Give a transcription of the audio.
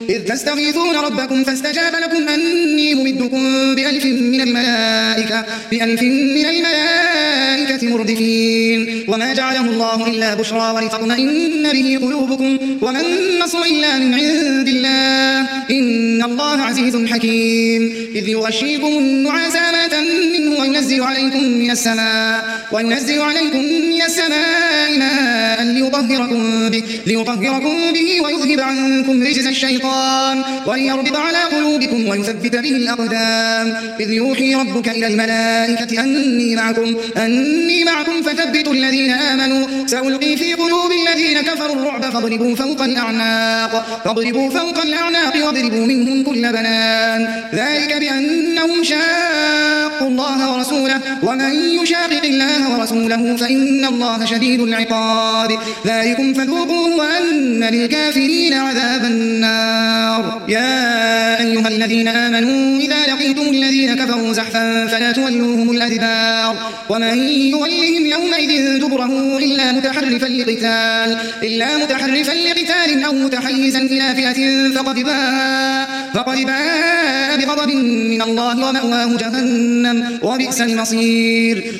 إذ تستغيثون ربكم فاستجاب لكم أني ممدكم بألف من الملائكة مردفين وما جعله الله إلا بشرى ولتطمئن به قلوبكم وما النصر إلا من عند الله إن الله عزيز حكيم إذ يغشيكم النعاس أمانة منه وينزل عليكم من السماء ماء ليطهركم به ويذهب عنكم رجز الشيطان وليربط على قلوبكم ويثبت به الأقدام إذ يوحي ربك إلى الملائكة أني معكم فثبتوا الذين آمنوا سألقي في قلوب الذين كفروا الرعب فاضربوا فوق الأعناق واضربوا منهم كل بنان ذلك بأنهم شاقوا الله ورسوله ومن يشاقق الله ورسوله فإن الله شديد العقاب ذلكم فذوقوه وأن للكافرين عذاب النار يا أيها الذين آمنوا إذا لقيتم الذين كفروا زحفا فلا تولوهم الأدبار ومن يولهم يومئذ دبره إلا متحرفا لقتال أو متحيزا إلى فئة فقد باء بغضب من الله ومأواه جهنم وبئس المصير